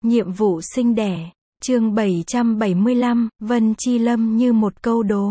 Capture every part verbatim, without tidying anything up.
Nhiệm vụ sinh đẻ. Chương bảy trăm bảy mươi lăm, Vân Chi Lâm như một câu đố.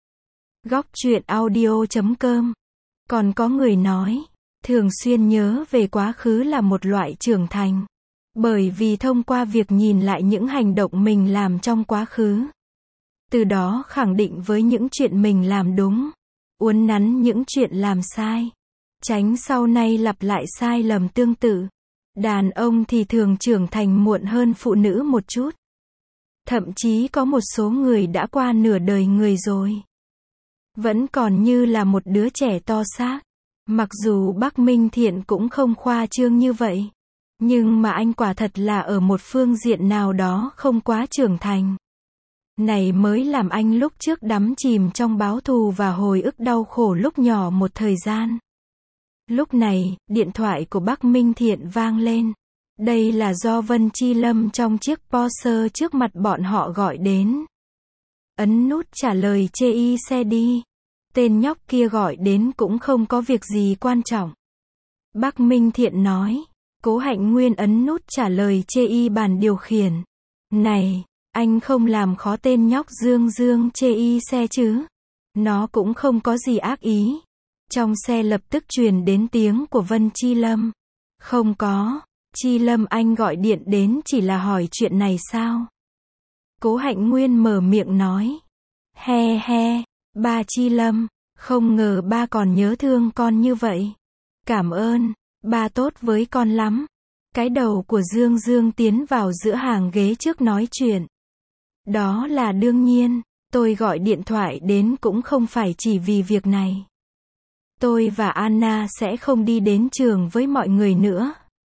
Góc truyện audio chấm com. Còn có người nói, thường xuyên nhớ về quá khứ là một loại trưởng thành. Bởi vì thông qua việc nhìn lại những hành động mình làm trong quá khứ, từ đó khẳng định với những chuyện mình làm đúng, uốn nắn những chuyện làm sai, tránh sau này lặp lại sai lầm tương tự. Đàn ông thì thường trưởng thành muộn hơn phụ nữ một chút. Thậm chí có một số người đã qua nửa đời người rồi, vẫn còn như là một đứa trẻ to xác. Mặc dù Bắc Minh Thiện cũng không khoa trương như vậy, nhưng mà anh quả thật là ở một phương diện nào đó không quá trưởng thành. Này mới làm anh lúc trước đắm chìm trong báo thù và hồi ức đau khổ lúc nhỏ một thời gian. Lúc này, điện thoại của Bắc Minh Thiện vang lên. Đây là do Vân Chi Lâm trong chiếc Porsche trước mặt bọn họ gọi đến. Ấn nút trả lời chê y xe đi. Tên nhóc kia gọi đến cũng không có việc gì quan trọng. Bắc Minh Thiện nói. Cố Hạnh Nguyên ấn nút trả lời chê y bàn điều khiển. Này, anh không làm khó tên nhóc Dương Dương chê y xe chứ? Nó cũng không có gì ác ý. Trong xe lập tức truyền đến tiếng của Vân Chi Lâm. Không có, Chi Lâm anh gọi điện đến chỉ là hỏi chuyện này sao? Cố Hạnh Nguyên mở miệng nói. He he, ba Chi Lâm, không ngờ ba còn nhớ thương con như vậy. Cảm ơn, ba tốt với con lắm. Cái đầu của Dương Dương tiến vào giữa hàng ghế trước nói chuyện. Đó là đương nhiên, tôi gọi điện thoại đến cũng không phải chỉ vì việc này. Tôi và Anna sẽ không đi đến trường với mọi người nữa.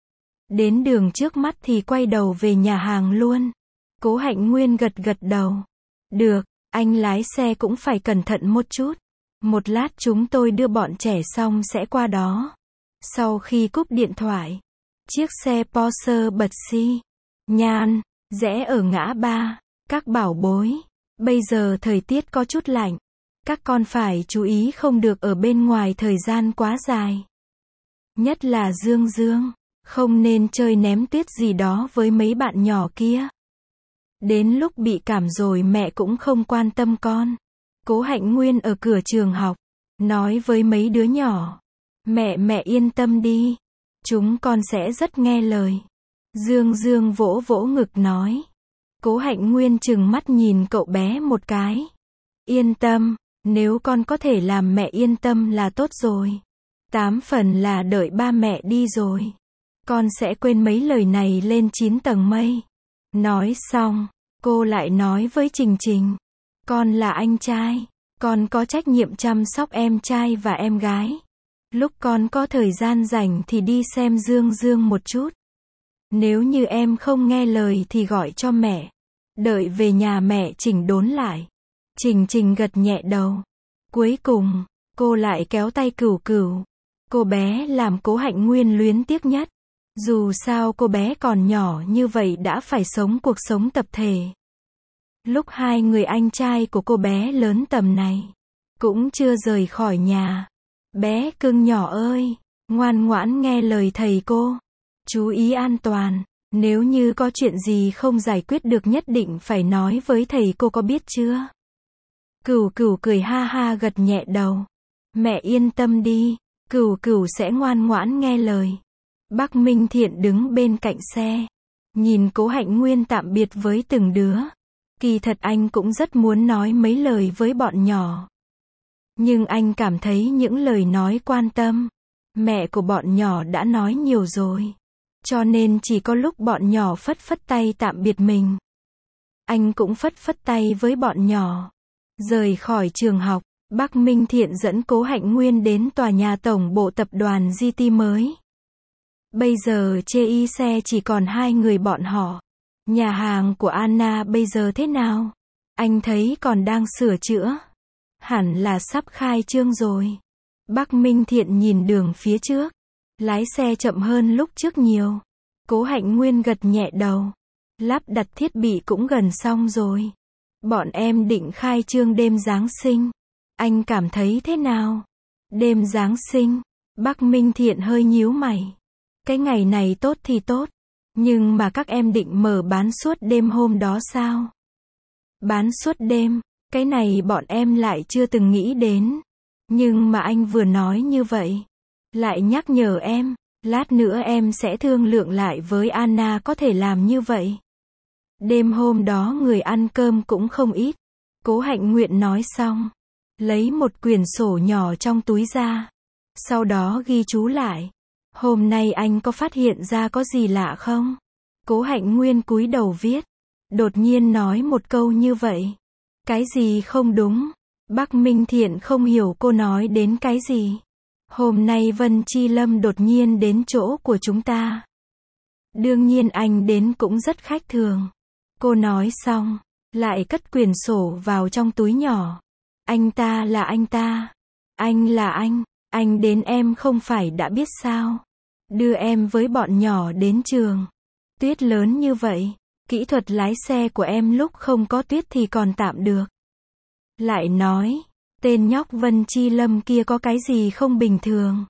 Đến đường trước mắt thì quay đầu về nhà hàng luôn. Cố Hạnh Nguyên gật gật đầu. Được, anh lái xe cũng phải cẩn thận một chút. Một lát chúng tôi đưa bọn trẻ xong sẽ qua đó. Sau khi cúp điện thoại, chiếc xe Porsche bật xi nhan, rẽ ở ngã ba. Các bảo bối, bây giờ thời tiết có chút lạnh. Các con phải chú ý không được ở bên ngoài thời gian quá dài. Nhất là Dương Dương, không nên chơi ném tuyết gì đó với mấy bạn nhỏ kia. Đến lúc bị cảm rồi mẹ cũng không quan tâm con. Cố Hạnh Nguyên ở cửa trường học, nói với mấy đứa nhỏ. Mẹ mẹ yên tâm đi, chúng con sẽ rất nghe lời. Dương Dương vỗ vỗ ngực nói. Cố Hạnh Nguyên trừng mắt nhìn cậu bé một cái. Yên tâm. Nếu con có thể làm mẹ yên tâm là tốt rồi. Tám phần là đợi ba mẹ đi rồi, con sẽ quên mấy lời này lên chín tầng mây. Nói xong, cô lại nói với Trình Trình. Con là anh trai, con có trách nhiệm chăm sóc em trai và em gái. Lúc con có thời gian rảnh thì đi xem Dương Dương một chút. Nếu như em không nghe lời thì gọi cho mẹ. Đợi về nhà mẹ chỉnh đốn lại. Trình Trình gật nhẹ đầu. Cuối cùng, cô lại kéo tay Cửu Cửu. Cô bé làm Cố Hạnh Nguyên luyến tiếc nhất. Dù sao cô bé còn nhỏ như vậy đã phải sống cuộc sống tập thể. Lúc hai người anh trai của cô bé lớn tầm này, cũng chưa rời khỏi nhà. Bé cưng nhỏ ơi, ngoan ngoãn nghe lời thầy cô. Chú ý an toàn, nếu như có chuyện gì không giải quyết được nhất định phải nói với thầy cô có biết chưa? Cửu Cửu cười ha ha gật nhẹ đầu. Mẹ yên tâm đi, Cửu Cửu sẽ ngoan ngoãn nghe lời. Bắc Minh Thiện đứng bên cạnh xe, nhìn Cố Hạnh Nguyên tạm biệt với từng đứa. Kỳ thật anh cũng rất muốn nói mấy lời với bọn nhỏ. Nhưng anh cảm thấy những lời nói quan tâm, mẹ của bọn nhỏ đã nói nhiều rồi. Cho nên chỉ có lúc bọn nhỏ phất phất tay tạm biệt mình, anh cũng phất phất tay với bọn nhỏ. Rời khỏi trường học, Bắc Minh Thiện dẫn Cố Hạnh Nguyên đến tòa nhà tổng bộ tập đoàn giê tê mới. Bây giờ chê y xe chỉ còn hai người bọn họ. Nhà hàng của Anna bây giờ thế nào? Anh thấy còn đang sửa chữa. Hẳn là sắp khai trương rồi. Bắc Minh Thiện nhìn đường phía trước. Lái xe chậm hơn lúc trước nhiều. Cố Hạnh Nguyên gật nhẹ đầu. Lắp đặt thiết bị cũng gần xong rồi. Bọn em định khai trương đêm Giáng sinh. Anh cảm thấy thế nào? Đêm Giáng sinh? Bắc Minh Thiện hơi nhíu mày. Cái ngày này tốt thì tốt. Nhưng mà các em định mở bán suốt đêm hôm đó sao? Bán suốt đêm, cái này bọn em lại chưa từng nghĩ đến. Nhưng mà anh vừa nói như vậy, lại nhắc nhở em, lát nữa em sẽ thương lượng lại với Anna có thể làm như vậy. Đêm hôm đó người ăn cơm cũng không ít. Cố Hạnh Nguyện nói xong, lấy một quyển sổ nhỏ trong túi ra. Sau đó ghi chú lại. Hôm nay anh có phát hiện ra có gì lạ không? Cố Hạnh Nguyên cúi đầu viết. Đột nhiên nói một câu như vậy. Cái gì không đúng? Bắc Minh Thiện không hiểu cô nói đến cái gì. Hôm nay Vân Chi Lâm đột nhiên đến chỗ của chúng ta. Đương nhiên anh đến cũng rất khách thường. Cô nói xong, lại cất quyển sổ vào trong túi nhỏ. Anh ta là anh ta. Anh là anh. Anh đến em không phải đã biết sao. Đưa em với bọn nhỏ đến trường. Tuyết lớn như vậy. Kỹ thuật lái xe của em lúc không có tuyết thì còn tạm được. Lại nói, tên nhóc Vân Chi Lâm kia có cái gì không bình thường.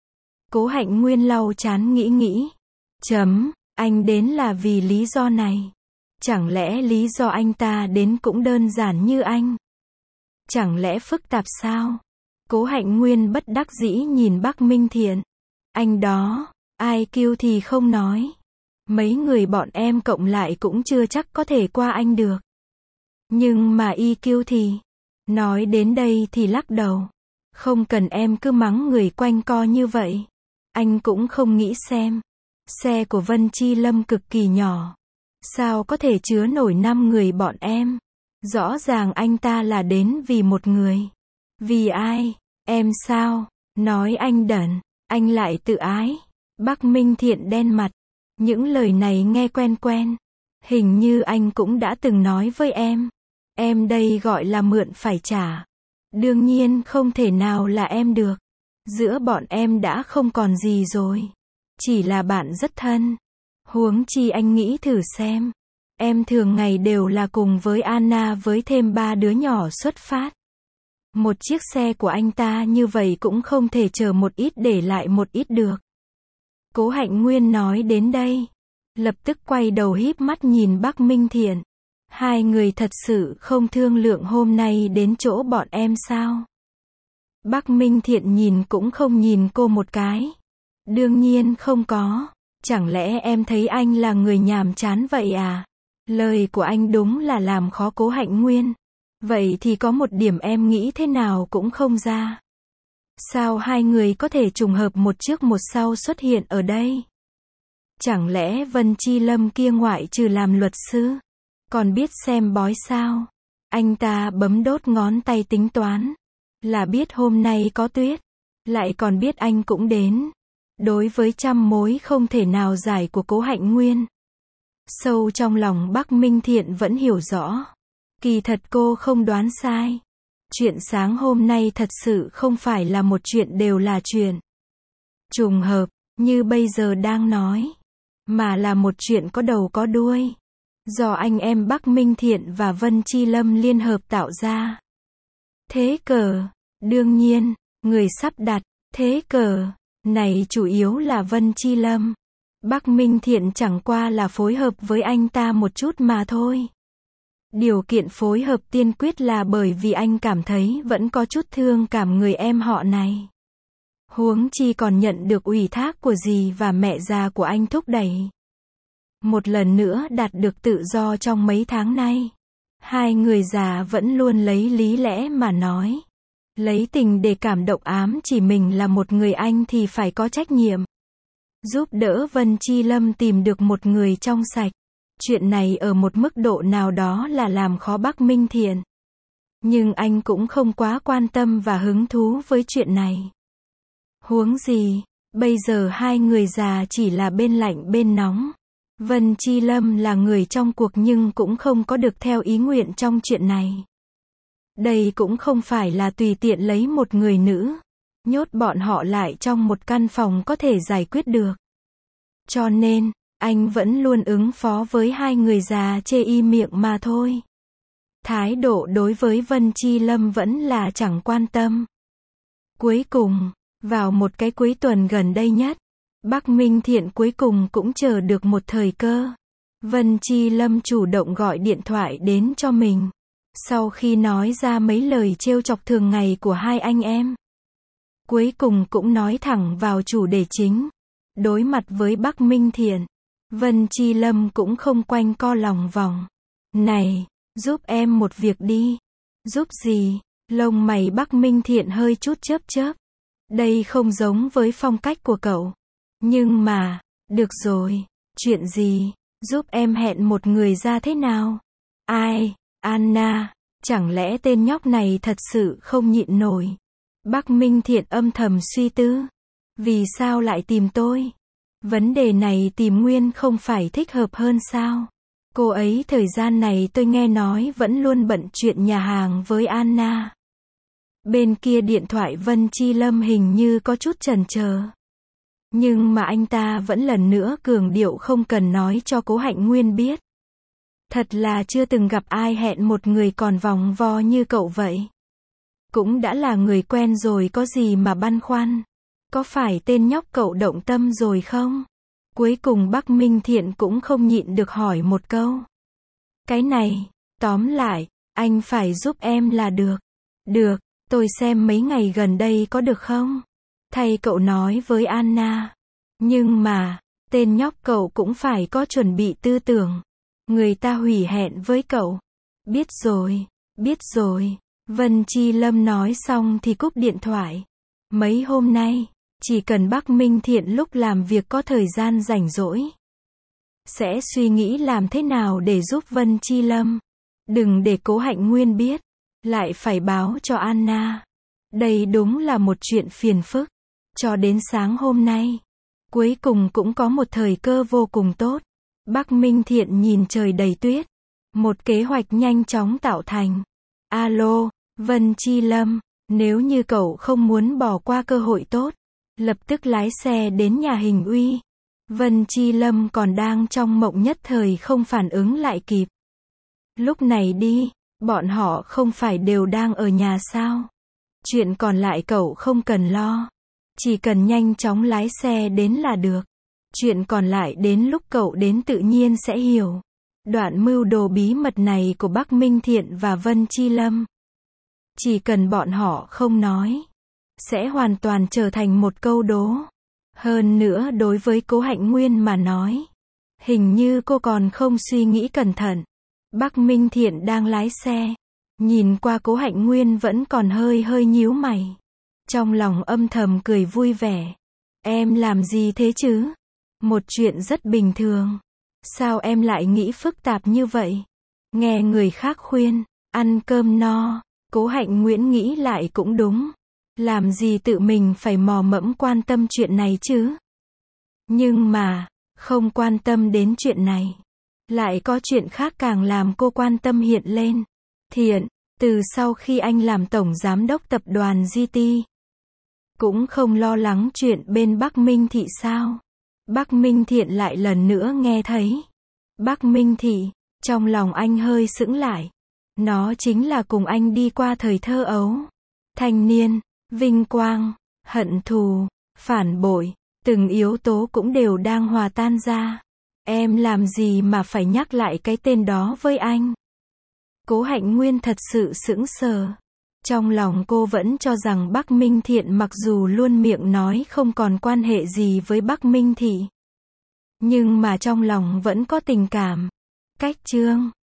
Cố Hạnh Nguyên lau chán nghĩ nghĩ. Chấm, anh đến là vì lý do này. Chẳng lẽ lý do anh ta đến cũng đơn giản như anh? Chẳng lẽ phức tạp sao? Cố Hạnh Nguyên bất đắc dĩ nhìn Bắc Minh Thiện. Anh đó, i kiu thì không nói. Mấy người bọn em cộng lại cũng chưa chắc có thể qua anh được. Nhưng mà i kiu thì... Nói đến đây thì lắc đầu. Không cần em cứ mắng người quanh co như vậy. Anh cũng không nghĩ xem. Xe của Vân Chi Lâm cực kỳ nhỏ. Sao có thể chứa nổi năm người bọn em? Rõ ràng anh ta là đến vì một người. Vì ai? Em sao? Nói anh đần. Anh lại tự ái. Bắc Minh Thiện đen mặt. Những lời này nghe quen quen. Hình như anh cũng đã từng nói với em. Em đây gọi là mượn phải trả. Đương nhiên không thể nào là em được. Giữa bọn em đã không còn gì rồi. Chỉ là bạn rất thân. Huống chi anh nghĩ thử xem. Em thường ngày đều là cùng với Anna với thêm ba đứa nhỏ xuất phát. Một chiếc xe của anh ta như vậy cũng không thể chở một ít để lại một ít được. Cố Hạnh Nguyên nói đến đây. Lập tức quay đầu híp mắt nhìn Bắc Minh Thiện. Hai người thật sự không thương lượng hôm nay đến chỗ bọn em sao? Bắc Minh Thiện nhìn cũng không nhìn cô một cái. Đương nhiên không có. Chẳng lẽ em thấy anh là người nhàm chán vậy à? Lời của anh đúng là làm khó Cố Hạnh Nguyên. Vậy thì có một điểm em nghĩ thế nào cũng không ra. Sao hai người có thể trùng hợp một trước một sau xuất hiện ở đây? Chẳng lẽ Vân Chi Lâm kia ngoại trừ làm luật sư, còn biết xem bói sao? Anh ta bấm đốt ngón tay tính toán. Là biết hôm nay có tuyết. Lại còn biết anh cũng đến. Đối với trăm mối không thể nào giải của Cố Hạnh Nguyên. Sâu trong lòng Bắc Minh Thiện vẫn hiểu rõ. Kỳ thật cô không đoán sai. Chuyện sáng hôm nay thật sự không phải là một chuyện đều là chuyện trùng hợp, như bây giờ đang nói. Mà là một chuyện có đầu có đuôi. Do anh em Bắc Minh Thiện và Vân Chi Lâm liên hợp tạo ra. Thế cờ, đương nhiên, người sắp đặt, thế cờ này chủ yếu là Vân Chi Lâm. Bắc Minh Thiện chẳng qua là phối hợp với anh ta một chút mà thôi. Điều kiện phối hợp tiên quyết là bởi vì anh cảm thấy vẫn có chút thương cảm người em họ này. Huống chi còn nhận được ủy thác của dì và mẹ già của anh thúc đẩy. Một lần nữa đạt được tự do trong mấy tháng nay. Hai người già vẫn luôn lấy lý lẽ mà nói. Lấy tình để cảm động ám chỉ mình là một người anh thì phải có trách nhiệm. Giúp đỡ Vân Chi Lâm tìm được một người trong sạch. Chuyện này ở một mức độ nào đó là làm khó Bắc Minh Thiện. Nhưng anh cũng không quá quan tâm và hứng thú với chuyện này. Huống gì, bây giờ hai người già chỉ là bên lạnh bên nóng. Vân Chi Lâm là người trong cuộc nhưng cũng không có được theo ý nguyện trong chuyện này. Đây cũng không phải là tùy tiện lấy một người nữ, nhốt bọn họ lại trong một căn phòng có thể giải quyết được. Cho nên, anh vẫn luôn ứng phó với hai người già chê y miệng mà thôi. Thái độ đối với Vân Chi Lâm vẫn là chẳng quan tâm. Cuối cùng, vào một cái cuối tuần gần đây nhất, Bắc Minh Thiện cuối cùng cũng chờ được một thời cơ. Vân Chi Lâm chủ động gọi điện thoại đến cho mình. Sau khi nói ra mấy lời trêu chọc thường ngày của hai anh em, cuối cùng cũng nói thẳng vào chủ đề chính. Đối mặt với Bắc Minh Thiện, Vân Chi Lâm cũng không quanh co lòng vòng. Này, giúp em một việc đi. Giúp gì? Lông mày Bắc Minh Thiện hơi chút chớp chớp. Đây không giống với phong cách của cậu. Nhưng mà, được rồi, chuyện gì? Giúp em hẹn một người ra thế nào? Ai? Anna, chẳng lẽ tên nhóc này thật sự không nhịn nổi? Bắc Minh Thiện âm thầm suy tư. Vì sao lại tìm tôi? Vấn đề này tìm Nguyên không phải thích hợp hơn sao? Cô ấy thời gian này tôi nghe nói vẫn luôn bận chuyện nhà hàng với Anna. Bên kia điện thoại Vân Chi Lâm hình như có chút chần chờ. Nhưng mà anh ta vẫn lần nữa cường điệu không cần nói cho Cố Hạnh Nguyên biết. Thật là chưa từng gặp ai hẹn một người còn vòng vo như cậu vậy. Cũng đã là người quen rồi có gì mà băn khoăn. Có phải tên nhóc cậu động tâm rồi không? Cuối cùng Bắc Minh Thiện cũng không nhịn được hỏi một câu. Cái này, tóm lại, anh phải giúp em là được. Được, tôi xem mấy ngày gần đây có được không? Thay cậu nói với Anna. Nhưng mà, tên nhóc cậu cũng phải có chuẩn bị tư tưởng. Người ta hủy hẹn với cậu. Biết rồi, biết rồi. Vân Chi Lâm nói xong thì cúp điện thoại. Mấy hôm nay, chỉ cần Bắc Minh Thiện lúc làm việc có thời gian rảnh rỗi, sẽ suy nghĩ làm thế nào để giúp Vân Chi Lâm. Đừng để Cố Hạnh Nguyên biết, lại phải báo cho Anna. Đây đúng là một chuyện phiền phức. Cho đến sáng hôm nay, cuối cùng cũng có một thời cơ vô cùng tốt. Bắc Minh Thiện nhìn trời đầy tuyết. Một kế hoạch nhanh chóng tạo thành. Alo, Vân Chi Lâm, nếu như cậu không muốn bỏ qua cơ hội tốt, lập tức lái xe đến nhà Hình Uy. Vân Chi Lâm còn đang trong mộng nhất thời không phản ứng lại kịp. Lúc này đi, bọn họ không phải đều đang ở nhà sao? Chuyện còn lại cậu không cần lo. Chỉ cần nhanh chóng lái xe đến là được. Chuyện còn lại đến lúc cậu đến tự nhiên sẽ hiểu. Đoạn mưu đồ bí mật này của Bắc Minh Thiện và Vân Chi Lâm, chỉ cần bọn họ không nói, sẽ hoàn toàn trở thành một câu đố. Hơn nữa đối với Cố Hạnh Nguyên mà nói, hình như cô còn không suy nghĩ cẩn thận. Bắc Minh Thiện đang lái xe, nhìn qua Cố Hạnh Nguyên vẫn còn hơi hơi nhíu mày. Trong lòng âm thầm cười vui vẻ. Em làm gì thế chứ? Một chuyện rất bình thường. Sao em lại nghĩ phức tạp như vậy? Nghe người khác khuyên, ăn cơm no. Cố Hạnh Nguyễn nghĩ lại cũng đúng. Làm gì tự mình phải mò mẫm quan tâm chuyện này chứ? Nhưng mà, không quan tâm đến chuyện này, lại có chuyện khác càng làm cô quan tâm hiện lên. Thiện, từ sau khi anh làm tổng giám đốc tập đoàn giê tê, cũng không lo lắng chuyện bên Bắc Minh Thị sao? Bắc Minh Thiện lại lần nữa nghe thấy. Bắc Minh Thị, trong lòng anh hơi sững lại. Nó chính là cùng anh đi qua thời thơ ấu. Thanh niên, vinh quang, hận thù, phản bội, từng yếu tố cũng đều đang hòa tan ra. Em làm gì mà phải nhắc lại cái tên đó với anh? Cố Hạnh Nguyên thật sự sững sờ. Trong lòng cô vẫn cho rằng Bắc Minh Thiện mặc dù luôn miệng nói không còn quan hệ gì với Bắc Minh Thị, nhưng mà trong lòng vẫn có tình cảm. Cách chương